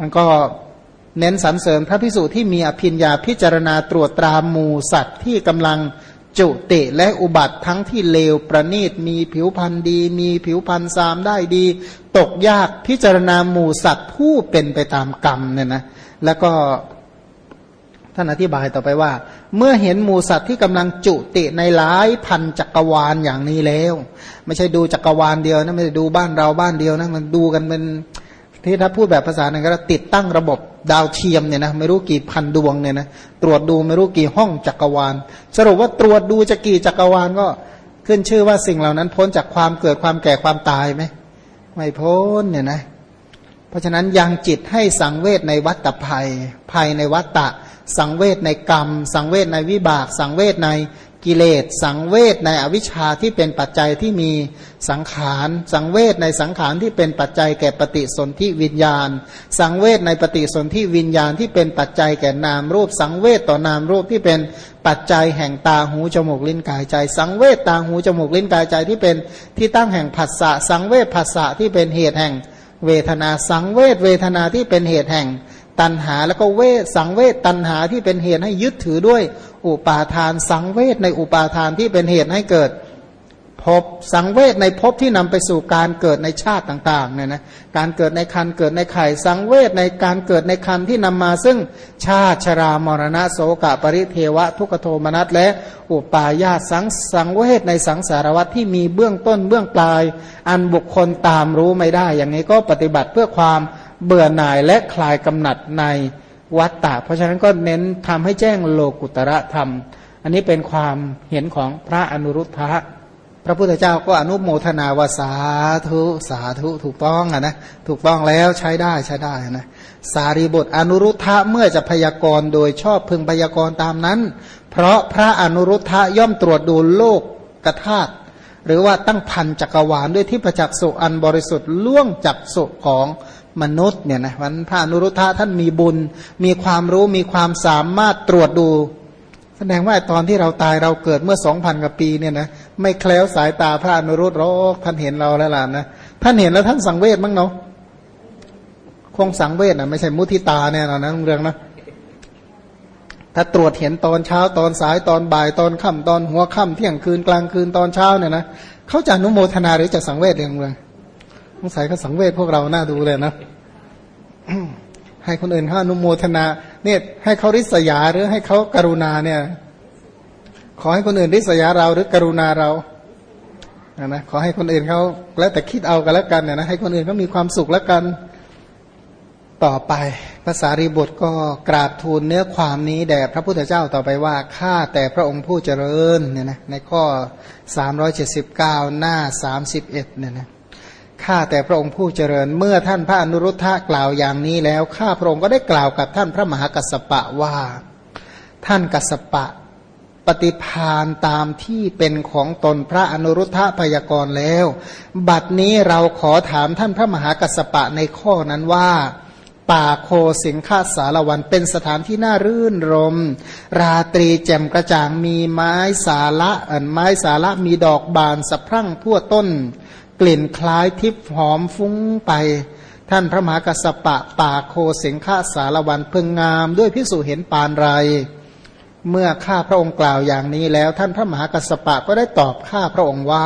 มันก็เน้นสรรเสริญพระภิกษุที่มีอภิญญาพิจารณาตรวจตราหมู่สัตว์ที่กำลังจุติและอุบัติทั้งที่เลวประณีตมีผิวพรรณดีมีผิวพรรณซามได้ดีตกยากพิจารณาหมู่สัตว์ผู้เป็นไปตามกรรมเนี่ยนะแล้วก็ท่านอธิบายต่อไปว่าเมื่อเห็นหมู่สัตว์ที่กำลังจุติในหลายพันจักรวาลอย่างนี้แล้วไม่ใช่ดูจักรวาลเดียวนะไม่ได้ดูบ้านเราบ้านเดียวนะมันดูกันเป็นที่ถ้าพูดแบบภาษาเนี่ยก็ติดตั้งระบบดาวเทียมเนี่ยนะไม่รู้กี่พันดวงเนี่ยนะตรวจดูไม่รู้กี่ห้องจักรวาลสรุปว่าตรวจดูจะกี่จักรวาลก็ขึ้นชื่อว่าสิ่งเหล่านั้นพ้นจากความเกิดความแก่ความตายไหมไม่พ้นเนี่ยนะเพราะฉะนั้นยังจิตให้สังเวชในวัฏภัยภัยในวัฏฏะสังเวชในกรรมสังเวชในวิบากสังเวชในกิเลสสังเวชในอวิชชาที่เป็นปัจจัยที่มีสังขารสังเวชในสังขารที่เป็นปัจจัยแก่ปฏิสนธิวิญญาณสังเวชในปฏิสนธิวิญญาณที่เป็นปัจจัยแก่นามรูปสังเวชต่อนามรูปที่เป็นปัจจัยแห่งตาหูจมูกลิ้นกายใจสังเวชตาหูจมูกลิ้นกายใจที่เป็นที่ตั้งแห่งผัสสะสังเวชผัสสะที่เป็นเหตุแห่งเวทนาสังเวชเวทนาที่เป็นเหตุแห่งตัณหาแล้วก็เวทสังเวชตัณหาที่เป็นเหตุให้ยึดถือด้วยอุปาทานสังเวชในอุปาทานที่เป็นเหตุให้เกิดภพสังเวชในภพที่นำไปสู่การเกิดในชาติต่างๆเนี่ยนะการเกิดในครรภ์เกิดในไข่สังเวชในการเกิดในครรภ์ที่นำมาซึ่งชาติชรามรณะโสกปริเทวะทุกขโทมนัสและอุปาญาตสังเวชในสังสารวัฏที่มีเบื้องต้นเบื้องปลายอันบุคคลตามรู้ไม่ได้อย่างนี้ก็ปฏิบัติเพื่อความเบื่อหน่ายและคลายกำหนัดในวัฏฏะเพราะฉะนั้นก็เน้นทำให้แจ้งโลกุตระธรรมอันนี้เป็นความเห็นของพระอนุรุทธะพระพุทธเจ้าก็อนุโมทนาว่าสาธุสาธุถูกต้องนะถูกต้องแล้วใช้ได้นะสารีบุตรอนุรุทธะเมื่อจะพยากรณ์โดยชอบพึงพยากรณ์ตามนั้นเพราะพระอนุรุทธะย่อมตรวจดูโลกกธาตุหรือว่าตั้งพันจักรวาลด้วยที่ประจักษ์สุอันบริสุทธิ์ล่วงจักสุของมนุษย์เนี่ยนะวันพระอนุรุทธะท่านมีบุญมีความรู้มีความสามารถตรวจดูแสดงว่าตอนที่เราตายเราเกิดเมื่อ 2,000 กว่าปีเนี่ยนะไม่แคล้วสายตาพระอนุรุทธหรอกท่านเห็นเราแล้วล่ะนะท่านเห็นแล้วท่านสังเวชมั้งเนาะคงสังเวชนะไม่ใช่มุทิตาเนี่ยนะเรื่องนะถ้าตรวจเห็นตอนเช้าตอนสายตอนบ่ายตอนค่ำตอนหัวค่ำเที่ยงคืนกลางคืนตอนเช้าเนี่ยนะเขาจะอนุโมทนาหรือจะสังเวชเรื่องสงสัยเขาสังเวชพวกเราน่าดูเลยนะ ให้คนอื่นเขาอนุโมทนาเนี่ยให้เขาริษยาหรือให้เขากรุณาเนี่ยขอให้คนอื่นริษยาเราหรือกรุณาเรานะขอให้คนอื่นเขาแล้วแต่คิดเอากันแล้วกันเนี่ยนะให้คนอื่นเขามีความสุขแล้วกันต่อไปพระสารีบุตรก็กราบทูลเนื้อความนี้แด่พระพุทธเจ้าต่อไปว่าข้าแต่พระองค์ผู้เจริญเนี่ยนะในข้อ379หน้า31เนี่ยนะข้าแต่พระองค์ผู้เจริญเมื่อท่านพระอนุรุทธะกล่าวอย่างนี้แล้วข้าพระองค์ก็ได้กล่าวกับท่านพระมหากัสสปะว่าท่านกัสสปะปฏิภาณตามที่เป็นของตนพระอนุรุทธะพยากรณ์แล้วบัดนี้เราขอถามท่านพระมหากัสสปะในข้อนั้นว่าป่าโคสิงคสารวันเป็นสถานที่น่ารื่นรมราตรีแจ่มกระจ่างมีไม้สาระมีดอกบานสะพรั่งทั่วต้นกลิ่นคล้ายทิพย์หอมฟุ้งไปท่านพระมหากัสสปะป่าโคสิงคสารวันพึงงามด้วยภิกษุเห็นปานไรเมื่อข้าพระองค์กล่าวอย่างนี้แล้วท่านพระมหากัสสปะก็ได้ตอบข้าพระองค์ว่า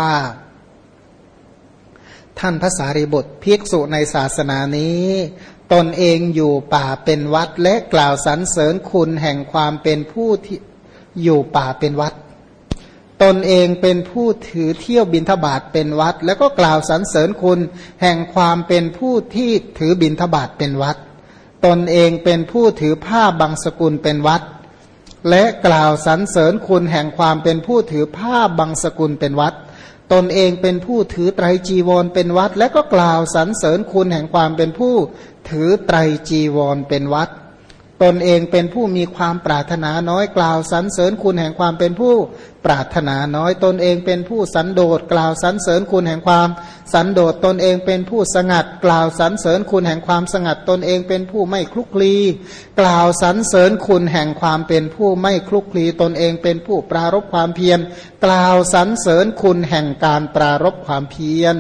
ท่านพระสารีบุตรภิกษุในศาสนานี้ตนเองอยู่ป่าเป็นวัดและกล่าวสรรเสริญคุณแห่งความเป็นผู้ที่อยู่ป่าเป็นวัดตนเองเป็นผู้ถือเที่ยวบิณฑบาตเป็นวัดแล้วก็กล่าวสรรเสริญคุณแห่งความเป็นผู้ที่ถือบิณฑบาตเป็นวัดตนเองเป็นผู้ถือผ้าบังสกุลเป็นวัดและกล่าวสรรเสริญคุณแห่งความเป็นผู้ถือผ้าบังสกุลเป็นวัดตนเองเป็นผู้ถือไตรจีวรเป็นวัดและก็กล่าวสรรเสริญคุณแห่งความเป็นผู้ถือไตรจีวรเป็นวัดตนเองเป็นผู้มีความปรารถนาน้อยกล่าวสรรเสริญคุณแห่งความเป็นผู้ปรารถนาน้อยตนเองเป็นผู้สันโดษกล่าวสรรเสริญคุณแห่งความสันโดษตนเองเป็นผู้สงัดกล่าวสรรเสริญคุณแห่งความสงัดตนเองเป็นผู้ไม่คลุกคลีกล่าวสรรเสริญคุณแห่งความเป็นผู้ไม่คลุกคลีตนเองเป็นผู้ปรารภความเพียรกล่าวสรรเสริญคุณแห่งการปรารภความเพียร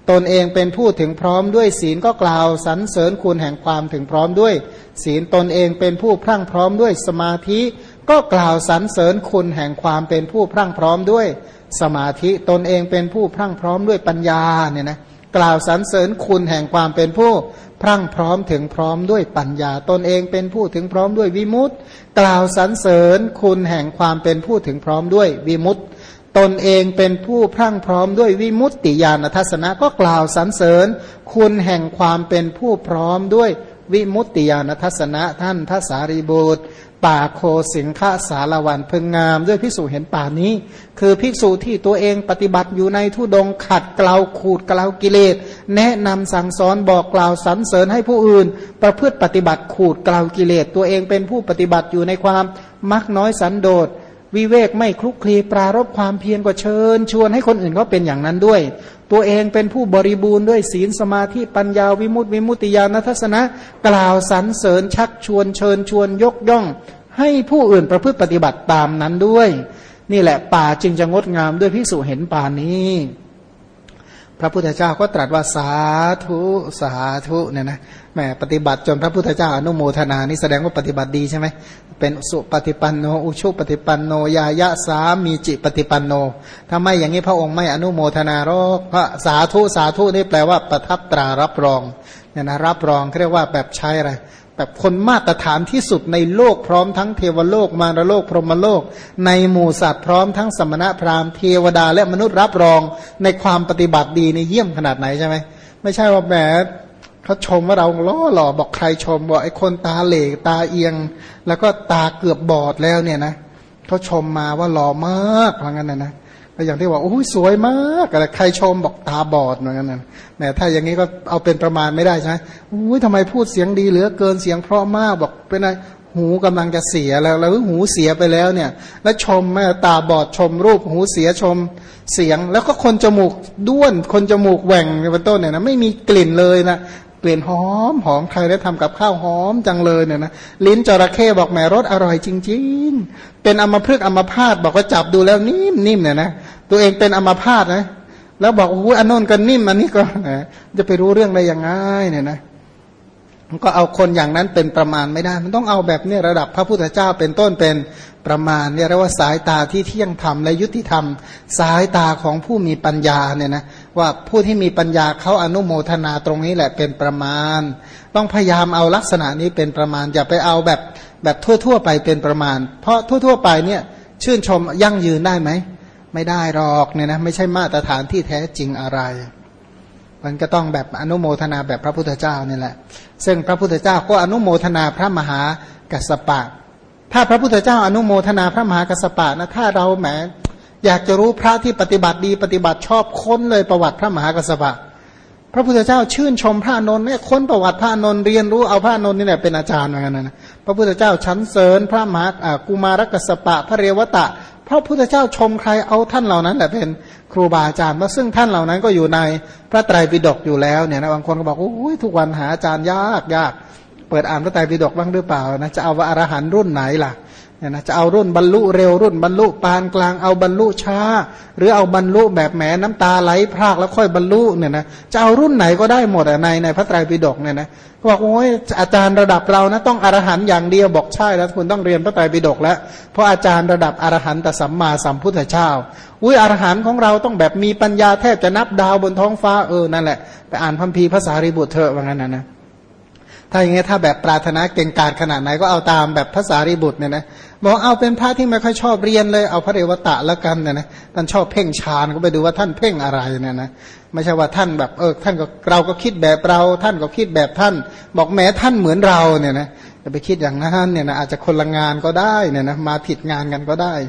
ตนเองเป็นผู้ถึงพร้อมด้วยศีลก็กล่าวสรรเสริญคุณแห่งความถึงพร้อมด้วยศีลตนเองเป็นผู้พรั่งพร้อมด้วยสมาธิก็กล่าวสรรเสริญคุณแห่งความเป็นผู้พรั่งพร้อมด้วยสมาธิตนเองเป็นผู้พรั่งพร้อมด้วยปัญญาเนี่ยนะกล่าวสรรเสริญคุณแห่งความเป็นผู้พรั่งพร้อมถึงพร้อมด้วยปัญญาตนเองเป็นผู้ถึงพร้อมด้วยวิมุตติกล่าวสรรเสริญคุณแห่งความเป็นผู้ถึงพร้อมด้วยวิมุตติตนเองเป็นผู้พรั่งพร้อมด้วยวิมุตติญาณทัศนะก็กล่าวสรรเสริญคุณแห่งความเป็นผู้พร้อมด้วยวิมุตติญาณทัศนะท่านพระสารีบุตรป่าโคสิงฆสารวันพึงงามด้วยภิกษุเห็นป่านี้คือภิกษุที่ตัวเองปฏิบัติอยู่ในธุดงค์ขัดเกลาขูดเกลากิเลสแนะนำสั่งสอนบอกกล่าวสรรเสริญให้ผู้อื่นประพฤติปฏิบัติขูดเกลากิเลสตัวเองเป็นผู้ปฏิบัติอยู่ในความมักน้อยสันโดษวิเวกไม่คลุกคลีปรารภความเพียรก็เชิญชวนให้คนอื่นเขาเป็นอย่างนั้นด้วยตัวเองเป็นผู้บริบูรณ์ด้วยศีลสมาธิปัญญาวิมุตติญาณทัศนะกล่าวสรรเสริญชักชวนเชิญชวนยกย่องให้ผู้อื่นประพฤติปฏิบัติตามนั้นด้วยนี่แหละป่าจึงจะงดงามด้วยภิกษุเห็นป่านี้พระพุทธเจ้าก็ตรัสว่าสาธุสาธุเนี่ยนะแหมปฏิบัติจนพระพุทธเจ้าอนุโมทนานี่แสดงว่าปฏิบัติดีใช่ไหมเป็นสุปฏิปันโนอุชุปฏิปันโนยายะสามีจิปฏิปันโนถ้าไม่อย่างนี้พระองค์ไม่อนุโมทนาหรอกพระสาธุสาธุนี่แปลว่าประทับตรารับรองเนี่ยนะรับรองเรียกว่าแบบใช้อะไรแบบคนมาตรฐานที่สุดในโลกพร้อมทั้งเทวโลกมารโลกพรหมโลกในหมู่สัตว์พร้อมทั้งสมณะพราหมณ์เทวดาและมนุษย์รับรองในความปฏิบัติดีในเยี่ยมขนาดไหนใช่ไหมไม่ใช่ว่าแหมเขาชมว่าเราล้อหล่อบอกใครชมบอกไอ้คนตาเหล่ตาเอียงแล้วก็ตาเกือบบอดแล้วเนี่ยนะเขาชมมาว่าหล่อมากเพราะงั้นนะก็อย่างที่ว่าโอ้ยสวยมากอะไรใครชมบอกตาบอดเหมือนกันนะแหมถ้าอย่างนี้ก็เอาเป็นประมาณไม่ได้ใช่ไหมอุ้ยทำไมพูดเสียงดีเหลือเกินเสียงเพราะมากบอกเป็นไงหูกำลังจะเสียแล้วหูเสียไปแล้วเนี่ยแล้วชมแม่ตาบอดชมรูปหูเสียชมเสียงแล้วก็คนจมูกด้วนคนจมูกแหว่งเป็นต้นเนี่ยนะไม่มีกลิ่นเลยนะเปลี่ยนหอมหอมใครได้ทำกับข้าวหอมจังเลยเนี่ยนะลิ้นจระเข้บอกแหมรสอร่อยจริงๆเป็นอัมพฤกษ์อัมพาตบอกว่าจับดูแล้วนิ่มเนี่ยนะตัวเองเป็นอัมพาตนะแล้วบอกโอ้ยอันโน้นก็นิ่มอันนี้ก็จะไปรู้เรื่องได้ยังไงเนี่ยนะมันก็เอาคนอย่างนั้นเป็นประมาณไม่ได้มันต้องเอาแบบนี้ระดับพระพุทธเจ้าเป็นต้นเป็นประมาณเนี่ยเรียกว่าสายตาที่เที่ยงธรรมและยุติธรรมสายตาของผู้มีปัญญาเนี่ยนะว่าผู้ที่มีปัญญาเขาอนุโมทนาตรงนี้แหละเป็นประมาณต้องพยายามเอาลักษณะนี้เป็นประมาณอย่าไปเอาแบบทั่วๆไปเป็นประมาณเพราะทั่วๆไปเนี่ยชื่นชมยั่งยืนได้ไหมไม่ได้หรอกเนี่ยนะไม่ใช่มาตรฐานที่แท้จริงอะไรมันก็ต้องแบบอนุโมทนาแบบพระพุทธเจ้านี่แหละซึ่งพระพุทธเจ้าก็อนุโมทนาพระมหากัสสปะถ้าพระพุทธเจ้าอนุโมทนาพระมหากัสสปะนะถ้าเราแหมอยากจะรู้พระที่ปฏิบัติดีปฏิบัติชอบค้นเลยประวัติพระมหากัสสปะพระพุทธเจ้าชื่นชมพระอานนท์เนี่ยค้นประวัติพระอานนท์เรียนรู้เอาพระอานนท์นี่แหละเป็นอาจารย์เหมือนกันนะพระพุทธเจ้าชั้นเสริญพระมหากุมารกัสสปะพระเรวตะพระพุทธเจ้าชมใครเอาท่านเหล่านั้นแหละเป็นครูบาอาจารย์มาซึ่งท่านเหล่านั้นก็อยู่ในพระไตรปิฎกอยู่แล้วเนี่ยนะบางคนก็บอกโอ้ยทุกวันหาอาจารย์ยากเปิดอ่านพระไตรปิฎกบ้างหรือเปล่านะจะเอาว่าอรหันต์รุ่นไหนล่ะเนี่ยนะจะเอารุ่นบรรลุเร็วรุ่นบรรลุปานกลางเอาบรรลุช้าหรือเอาบรรลุแบบแหมน้ำตาไหลพรากแล้วค่อยบรรลุเนี่ยนะจะเอารุ่นไหนก็ได้หมดในพระไตรปิฎกเนี่ยนะบอกโอ้ยอาจารย์ระดับเรานะต้องอรหันต์อย่างเดียวบอกใช่แล้วคุณต้องเรียนพระไตรปิฎกแล้วเพราะอาจารย์ระดับอรหันตสัมมาสัมพุทธเจ้าอรหันต์ของเราต้องแบบมีปัญญาแทบจะนับดาวบนท้องฟ้านั่นแหละไปอ่านคัมภีร์ภาษาริบุตรเถอะว่างั้นนะถ้าอย่างงี้ถ้าแบบปรารถนาเก่งกาจขนาดไหนก็เอาตามแบบภาษาริบุตรเนี่ยนะบอกเอาเป็นพระที่ไม่ค่อยชอบเรียนเลยเอาพระเรวตะแล้วกันเนี่ยนะท่านชอบเพ่งฌานก็ไปดูว่าท่านเพ่งอะไรเนี่ยนะไม่ใช่ว่าท่านแบบท่านก็เราก็คิดแบบเราท่านก็คิดแบบท่านบอกแม้ท่านเหมือนเราเนี่ยนะจะไปคิดอย่างนั้นเนี่ยนะอาจจะคนละงานก็ได้เนี่ยนะมาผิดงานกันก็ได้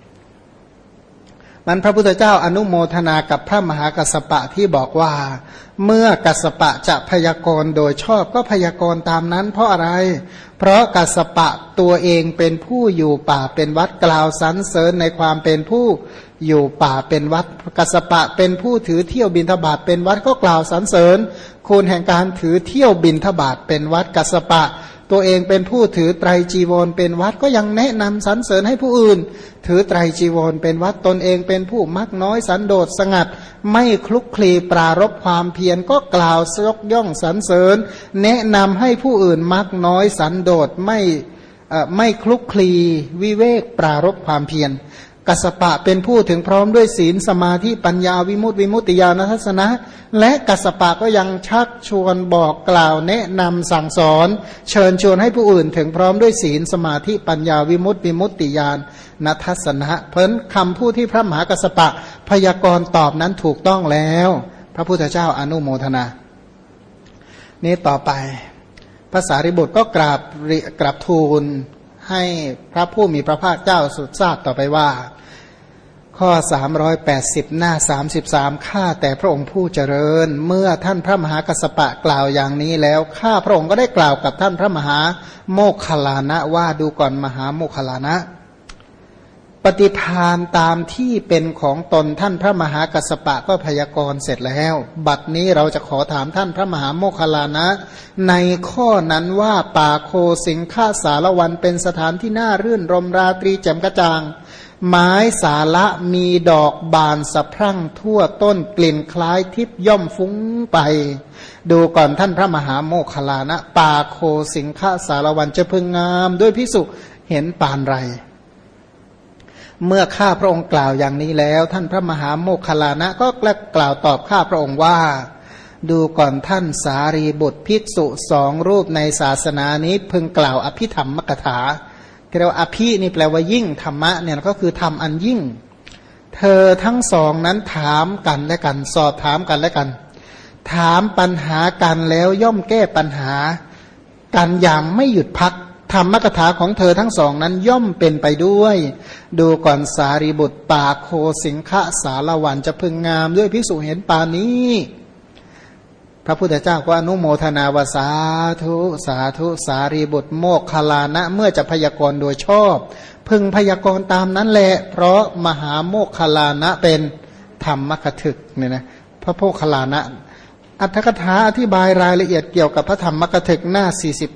นั้นพระพุทธเจ้าอนุโมทนากับพระมหากัสสปะที่บอกว่าเมื่อกัสสปะจะพยากรณ์โดยชอบก็พยากรณ์ตามนั้นเพราะอะไรเพราะกัสสปะตัวเองเป็นผู้อยู่ป่าเป็นวัดกล่าวสรรเสริญในความเป็นผู้อยู่ป่าเป็นวัดกัสสปะเป็นผู้ถือเที่ยวบิณฑบาตเป็นวัดก็กล่าวสรรเสริญคุณแห่งการถือเที่ยวบิณฑบาตเป็นวัดกัสสปะตัวเองเป็นผู้ถือไตรจีวรเป็นวัดก็ยังแนะนำสรรเสริญให้ผู้อื่นถือไตรจีวรเป็นวัดตนเองเป็นผู้มักน้อยสันโดษสงัดไม่คลุกคลีปรารภความเพียรก็กล่าวยกย่องสรรเสริญแนะนำให้ผู้อื่นมักน้อยสันโดษไม่คลุกคลีวิเวกปรารภความเพียรกัสสปะเป็นผู้ถึงพร้อมด้วยศีลสมาธิปัญญาวิมุตติวิมุตติญาณทัศนะและกัสสปะก็ยังชักชวนบอกกล่าวแนะนำสั่งสอนเชิญชวนให้ผู้อื่นถึงพร้อมด้วยศีลสมาธิปัญญาวิมุตติวิมุตติญาณทัศนะเพราะคำพูดที่พระมหากัสสปะพยากรณ์ตอบนั้นถูกต้องแล้วพระพุทธเจ้าอนุโมทนานี้ต่อไปพระสารีบุตรก็กราบทูลให้พระผู้มีพระภาคเจ้าทราบต่อไปว่าข้อ380หน้า33ข้าแต่พระองค์ผู้เจริญเมื่อท่านพระมหากัสสปะกล่าวอย่างนี้แล้วข้าพระองค์ก็ได้กล่าวกับท่านพระมหาโมคคัลลานะว่าดูก่อนมหาโมคคัลลานะปฏิภาณตามที่เป็นของตนท่านพระมหากัสสปะก็พยากรณ์เสร็จแล้วบัดนี้เราจะขอถามท่านพระมหาโมคคัลลานะในข้อนั้นว่าป่าโคสิงฆสารวันเป็นสถานที่น่ารื่นรมราตรีแจ่มกระจ่างไม้สาละมีดอกบานสะพรั่งทั่วต้นกลิ่นคล้ายทิพย่อมฟุ้งไปดูก่อนท่านพระมหาโมคคัลลานะป่าโคสิงฆสารวันจะพึงงามด้วยภิกษุเห็นปานไรเมื่อข้าพระองค์กล่าวอย่างนี้แล้วท่านพระมหาโมคคัลลานะก็กล่าวตอบข้าพระองค์ว่าดูก่อนท่านสารีบุตรภิกษุ2 รูปในศาสนานี้พึงกล่าวอภิธรรมกถาเรียกว่าอภินี่แปลว่ายิ่งธรรมะเนี่ยก็คือธรรมอันยิ่งเธอทั้งสองนั้นถามกันและกันสอบถามกันและกันถามปัญหากันแล้วย่อมแก้ปัญหากันอย่างไม่หยุดพักธรรมกถาของเธอทั้งสองนั้นย่อมเป็นไปด้วยดูก่อนสารีบุตรป่าโคสิงฆสารวันจะพึงงามด้วยภิกษุเห็นปานนี้พระพุทธเจ้าก็อนุโมทนาวาสาธุสาธุสารีบุตรโมคคัลลานะเมื่อจะพยากรณ์โดยชอบพึงพยากรณ์ตามนั้นแหละเพราะมหาโมคคัลลานะเป็นธรรมกถึกเนี่ยนะพระโมคคัลลานะอัตถกถาอธิบายรายละเอียดเกี่ยวกับพระธรรมกถึกหน้า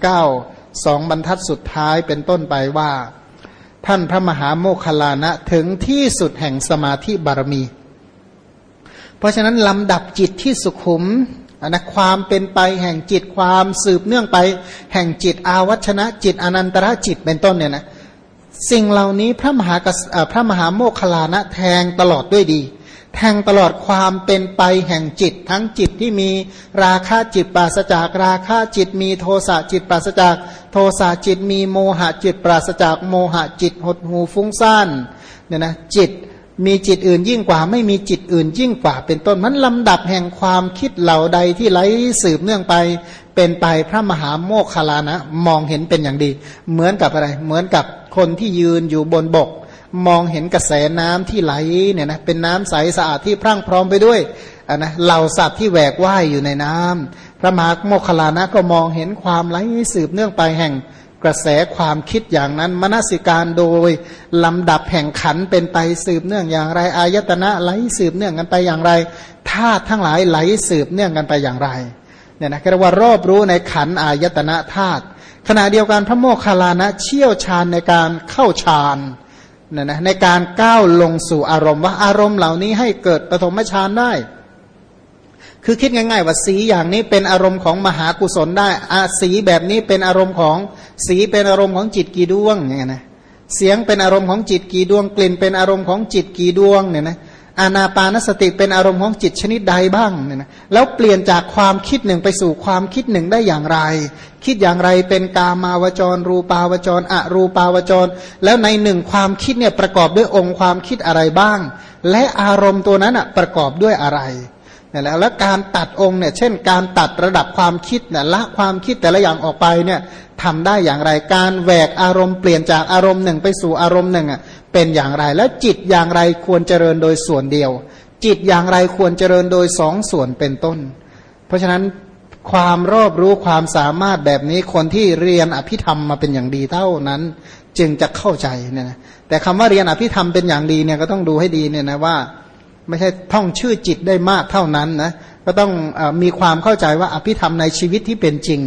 49 2 บรรทัดสุดท้ายเป็นต้นไปว่าท่านพระมหาโมคคัลลานะถึงที่สุดแห่งสมาธิบารมีเพราะฉะนั้นลำดับจิตที่สุขุมนะความเป็นไปแห่งจิตความสืบเนื่องไปแห่งจิตอาวัชนะจิตอนันตระจิตเป็นต้นเนี่ยนะสิ่งเหล่านี้พระมหาโมคคัลลานะแทงตลอดด้วยดีแทงตลอดความเป็นไปแห่งจิตทั้งจิตที่มีราคะจิตปราศจากราคะจิตมีโทสะจิตปราศจากโทสะจิตมีโมหะจิตปราศจากโมหะจิตหดหูฟุ้งซ่านเนี่ยนะจิตมีจิตอื่นยิ่งกว่าไม่มีจิตอื่นยิ่งกว่าเป็นต้นมันลำดับแห่งความคิดเหล่าใดที่ไหลสืบเนื่องไปเป็นไปพระมหาโมคคัลลานะมองเห็นเป็นอย่างดีเหมือนกับอะไรเหมือนกับคนที่ยืนอยู่บนบกมองเห็นกระแสน้ำที่ไหลเนี่ยนะเป็นน้ำใสสะอาดที่พรั่งพร้อมไปด้วยนะเหล่าสัตว์ที่แหวกว่ายอยู่ในน้ำพระมหาโมคคัลลานะก็มองเห็นความไหลสืบเนื่องไปแห่งกระแสความคิดอย่างนั้นมนสิการโดยลำดับแห่งขันเป็นไปสืบเนื่องอย่างไรอายตนะไหลสืบเนื่องกันไปอย่างไรธาตุทั้งหลายไหลสืบเนื่องกันไปอย่างไรเนี่ยนะเรียกว่ารอบรู้ในขันอายตนะธาตุขณะเดียวกันพระโมคคัลลานะเชี่ยวชาญในการเข้าฌานเนี่ยนะในการก้าวลงสู่อารมณ์ว่าอารมณ์เหล่านี้ให้เกิดปฐมฌานได้คือคิดง่ายๆว่าสีอย่างนี้เป็นอารมณ์ของมหากุศลได้สีแบบนี้เป็นอารมณ์ของสีเป็นอารมณ์ของจิตกี่ดวงอย่างเงี้ยนะเสียงเป็นอารมณ์ของจิตกี่ดวงกลิ่นเป็นอารมณ์ของจิตกี่ดวงเนี่ยนะอานาปานสติเป็นอารมณ์ของจิตชนิดใดบ้างเนี่ยนะแล้วเปลี่ยนจากความคิดหนึ่งไปสู่ความคิดหนึ่งได้อย่างไรคิดอย่างไรเป็นกามาวจรรูปาวจรอรูปาวจรแล้วในหนึ่งความคิดเนี่ยประกอบด้วยองค์ความคิดอะไรบ้างและอารมณ์ตัวนั้นประกอบด้วยอะไรเนี่ยแล้วการตัดองค์เนี่ยเช่นการตัดระดับความคิดเนี่ยละความคิดแต่ละอย่างออกไปเนี่ยทำได้อย่างไรการแหวกอารมณ์เปลี่ยนจากอารมณ์หนึ่งไปสู่อารมณ์หนึ่งเป็นอย่างไรแล้วจิตอย่างไรควรเจริญโดยส่วนเดียวจิตอย่างไรควรเจริญโดยสองส่วนเป็นต้นเพราะฉะนั้นความรอบรู้ความสามารถแบบนี้คนที่เรียนอภิธรรมมาเป็นอย่างดีเท่านั้นจึงจะเข้าใจเนี่ยนะแต่คำว่าเรียนอภิธรรมเป็นอย่างดีเนี่ยก็ต้องดูให้ดีเนี่ยนะว่าไม่ใช่ท่องชื่อจิตได้มากเท่านั้นนะก็ต้องมีความเข้าใจว่าอภิธรรมในชีวิตที่เป็นจริง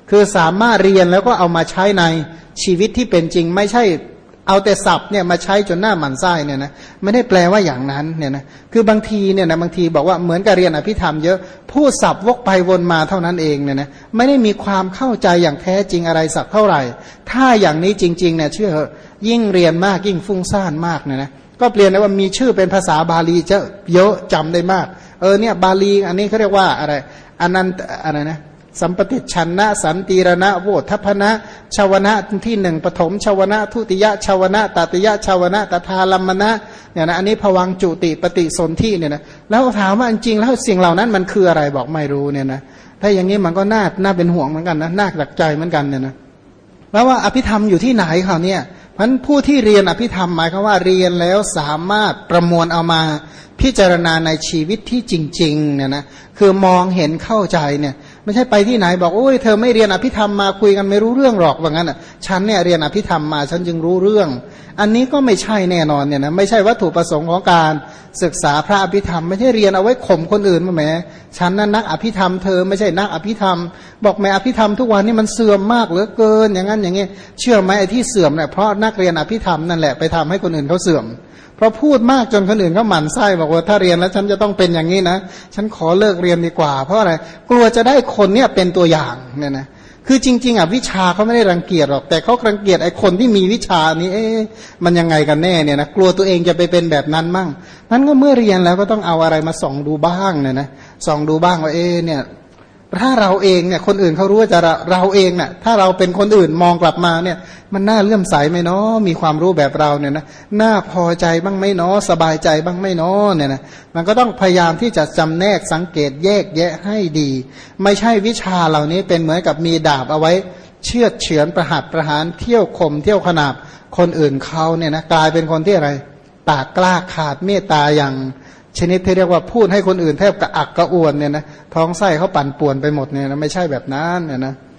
คือสามารถเรียนแล้วก็เอามาใช้ในชีวิตที่เป็นจริงไม่ใช่เอาแต่ศัพท์เนี่ยมาใช้จนหน้าหมันไส้เนี่ยนะไม่ได้แปลว่าอย่างนั้นเนี่ยนะคือบางทีเนี่ยนะบางทีบอกว่าเหมือนกับเรียนอภิธรรมเยอะพูดศัพท์วกไปวนมาเท่านั้นเองเนี่ยนะไม่ได้มีความเข้าใจอย่างแท้จริงอะไรสักเท่าไหร่ถ้าอย่างนี้จริงๆเนี่ยเชื่อยิ่งเรียนมากยิ่งฟุ้งซ่านมากเนี่ยนะก็เปลี่ยนได้ว่ามีชื่อเป็นภาษาบาลีจะเยอะจำได้มากเนี่ยบาลีอันนี้เขาเรียกว่าอะไรอนันตอะไรนะสัมปติชันนะสันติรณะโวทัพพนะชาวนะที่หนึ่งปฐมชาวนะทุติยะชาวนะตติยะชาวนะตถาลัมมนะเนี่ยนะอันนี้ภวังจุติปฏิสนธิเนี่ยนะแล้วถามว่าจริงๆแล้วสิ่งเหล่านั้นมันคืออะไรบอกไม่รู้เนี่ยนะถ้าอย่างนี้มันก็น่าเป็นห่วงเหมือนกันนะน่าหนักใจเหมือนกันเนี่ยนะแล้วว่าอภิธรรมอยู่ที่ไหนเขาเนี่ยเพราะผู้ที่เรียนอภิธรรมหมายความว่าเรียนแล้วสามารถประมวลเอามาพิจารณาในชีวิตที่จริงๆเนี่ยนะคือมองเห็นเข้าใจเนี่ยไม่ใช่ไปที่ไหนบอกโอ้ยเธอไม่เรียนอภิธรรมมาคุยกันไม่รู้เรื่องหรอกว่างั้นอ่ะฉันเนี่ยเรียนอภิธรรมมาฉันจึงรู้เรื่องอันนี้ก็ไม่ใช่แน่นอนเนี่ยนะไม่ใช่วัตถุประสงค์ของการศึกษาพระอภิธรรมไม่ใช่เรียนเอาไว้ข่มคนอื่นมาแหมฉันนั้นนักอภิธรรมเธอไม่ใช่นักอภิธรรมบอกแม่อภิธรรมทุกวันนี้มันเสื่อมมากเหลือเกินอย่างนั้นอย่างนี้เชื่อไหมไอ้ที่เสื่อมเนี่ยเพราะนักเรียนอภิธรรมนั่นแหละไปทำให้คนอื่นเขาเสื่อมเพราะพูดมากจนคนอื่นก็หมั่นไส้บอกว่าถ้าเรียนแล้วฉันจะต้องเป็นอย่างนี้นะฉันขอเลิกเรียนดีกว่าเพราะอะไรกลัวจะได้คนเนี่ยเป็นตัวอย่างเนี่ยนะคือจริงๆวิชาเขาไม่ได้รังเกียจหรอกแต่เขารังเกียจไอ้คนที่มีวิชานี้มันยังไงกันแน่เนี่ยนะกลัวตัวเองจะไปเป็นแบบนั้นมั่งนั้นก็เมื่อเรียนแล้วก็ต้องเอาอะไรมาส่องดูบ้างเนี่ยนะส่องดูบ้างว่าเนี่ยถ้าเราเองเนี่ยคนอื่นเขารู้ว่าจะเราเองเนี่ยถ้าเราเป็นคนอื่นมองกลับมาเนี่ยมันน่าเลื่อมใสไหมเนาะมีความรู้แบบเราเนี่ยนะน่าพอใจบ้างไหมเนาะสบายใจบ้างไหมเนาะเนี่ยนะมันก็ต้องพยายามที่จะจำแนกสังเกตแยกแยะให้ดีไม่ใช่วิชาเหล่านี้เป็นเหมือนกับมีดาบเอาไว้เชือดเฉือนประหัตประหารเที่ยวข่มเที่ยวขนาบคนอื่นเขาเนี่ยนะกลายเป็นคนที่อะไรปากกล้าขาดเมตตาอย่างชนิดที่เรียกว่าพูดให้คนอื่นแทบกระอักกระอ่วนเนี่ยนะท้องไส้เขาปั่นป่วนไปหมดเนี่ยนะไม่ใช่แบบนั้นเนี่ยนะ